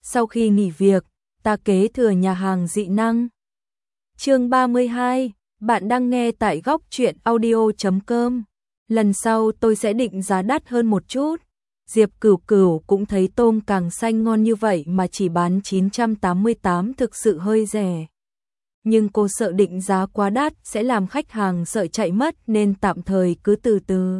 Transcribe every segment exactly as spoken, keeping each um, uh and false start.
Sau khi nghỉ việc, ta kế thừa nhà hàng dị năng. Chương ba mươi hai, bạn đang nghe tại góc truyện audio chấm com. Lần sau tôi sẽ định giá đắt hơn một chút. Diệp Cửu Cửu cũng thấy tôm càng xanh ngon như vậy mà chỉ bán chín trăm tám mươi tám thực sự hơi rẻ. Nhưng cô sợ định giá quá đắt sẽ làm khách hàng sợ chạy mất nên tạm thời cứ từ từ.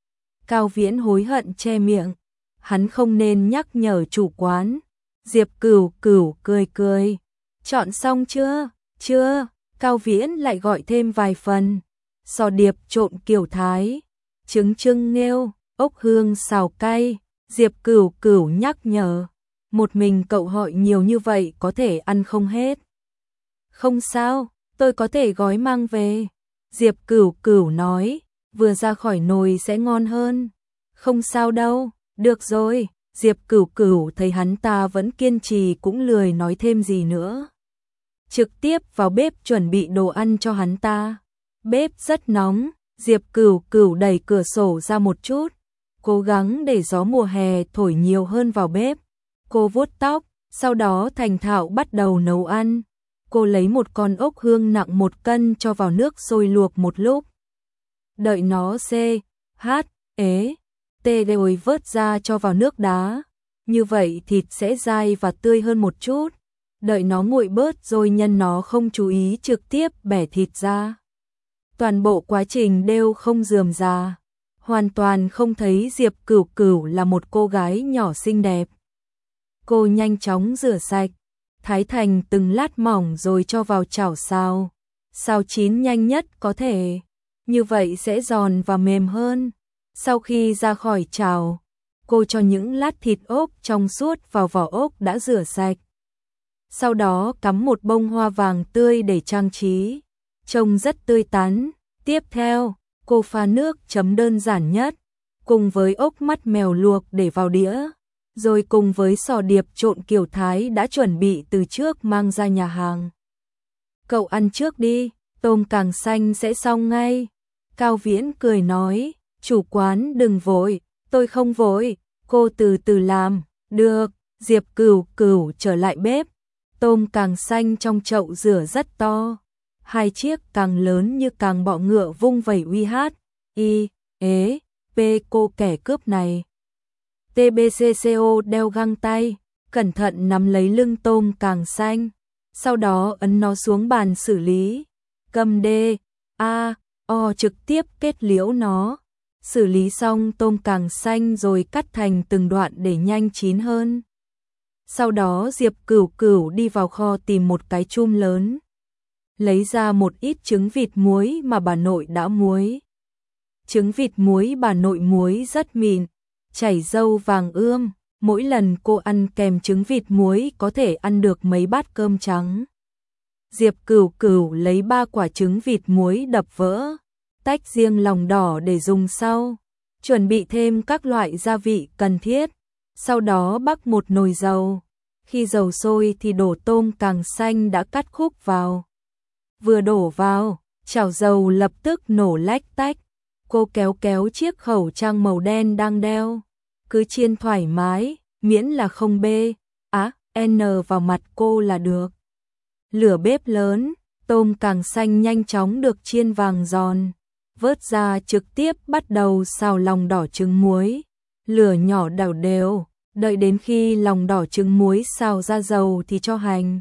Cao Viễn hối hận che miệng. Hắn không nên nhắc nhở chủ quán. Diệp Cửu Cửu cười cười. Chọn xong chưa? Chưa. Cao Viễn lại gọi thêm vài phần. Sò điệp trộn kiểu Thái, trứng trưng nghêu, ốc hương xào cay. Diệp Cửu Cửu nhắc nhở. Một mình cậu hỏi nhiều như vậy có thể ăn không hết. Không sao, tôi có thể gói mang về. Diệp Cửu Cửu nói, vừa ra khỏi nồi sẽ ngon hơn. Không sao đâu, được rồi. Diệp Cửu Cửu thấy hắn ta vẫn kiên trì cũng lười nói thêm gì nữa. Trực tiếp vào bếp chuẩn bị đồ ăn cho hắn ta. Bếp rất nóng, Diệp Cửu Cửu đẩy cửa sổ ra một chút, cố gắng để gió mùa hè thổi nhiều hơn vào bếp. Cô vuốt tóc, sau đó thành thạo bắt đầu nấu ăn. Cô lấy một con ốc hương nặng một cân cho vào nước sôi luộc một lúc. Đợi nó c, h, ế, t rồi vớt ra cho vào nước đá. Như vậy thịt sẽ dai và tươi hơn một chút. Đợi nó nguội bớt rồi nhân nó không chú ý trực tiếp bẻ thịt ra. Toàn bộ quá trình đều không rườm rà. Hoàn toàn không thấy Diệp Cửu Cửu là một cô gái nhỏ xinh đẹp. Cô nhanh chóng rửa sạch, thái thành từng lát mỏng rồi cho vào chảo xào. Xào chín nhanh nhất có thể, như vậy sẽ giòn và mềm hơn. Sau khi ra khỏi chảo, cô cho những lát thịt ốp trong suốt vào vỏ ốc đã rửa sạch. Sau đó cắm một bông hoa vàng tươi để trang trí, trông rất tươi tắn. Tiếp theo, cô pha nước chấm đơn giản nhất, cùng với ốc mắt mèo luộc để vào đĩa, rồi cùng với sò điệp trộn kiểu Thái đã chuẩn bị từ trước mang ra nhà hàng. Cậu ăn trước đi, tôm càng xanh sẽ xong ngay. Cao Viễn cười nói, chủ quán đừng vội, tôi không vội, cô từ từ làm. Được. Diệp Cửu Cửu trở lại bếp. Tôm càng xanh trong chậu rửa rất to. Hai chiếc càng lớn như càng bọ ngựa vung vẩy uy hát. Y, ế, p cô kẻ cướp này. tê bê xê xê o đeo găng tay, cẩn thận nắm lấy lưng tôm càng xanh. Sau đó ấn nó xuống bàn xử lý. Cầm D, A, O trực tiếp kết liễu nó. Xử lý xong tôm càng xanh rồi cắt thành từng đoạn để nhanh chín hơn. Sau đó Diệp Cửu Cửu đi vào kho tìm một cái chum lớn. Lấy ra một ít trứng vịt muối mà bà nội đã muối. Trứng vịt muối bà nội muối rất mịn, chảy dâu vàng ươm. Mỗi lần cô ăn kèm trứng vịt muối có thể ăn được mấy bát cơm trắng. Diệp Cửu Cửu lấy ba quả trứng vịt muối đập vỡ, tách riêng lòng đỏ để dùng sau. Chuẩn bị thêm các loại gia vị cần thiết. Sau đó bắc một nồi dầu. Khi dầu sôi thì đổ tôm càng xanh đã cắt khúc vào. Vừa đổ vào, chảo dầu lập tức nổ lách tách. Cô kéo kéo chiếc khẩu trang màu đen đang đeo. Cứ chiên thoải mái, miễn là không bê, á, N vào mặt cô là được. Lửa bếp lớn, tôm càng xanh nhanh chóng được chiên vàng giòn. Vớt ra trực tiếp bắt đầu xào lòng đỏ trứng muối. Lửa nhỏ đảo đều, đợi đến khi lòng đỏ trứng muối xào ra dầu thì cho hành,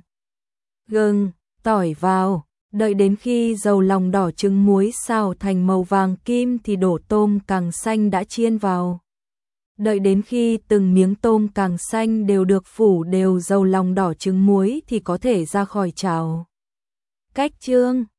gừng, tỏi vào. Đợi đến khi dầu lòng đỏ trứng muối xào thành màu vàng kim thì đổ tôm càng xanh đã chiên vào. Đợi đến khi từng miếng tôm càng xanh đều được phủ đều dầu lòng đỏ trứng muối thì có thể ra khỏi chảo. Cách chương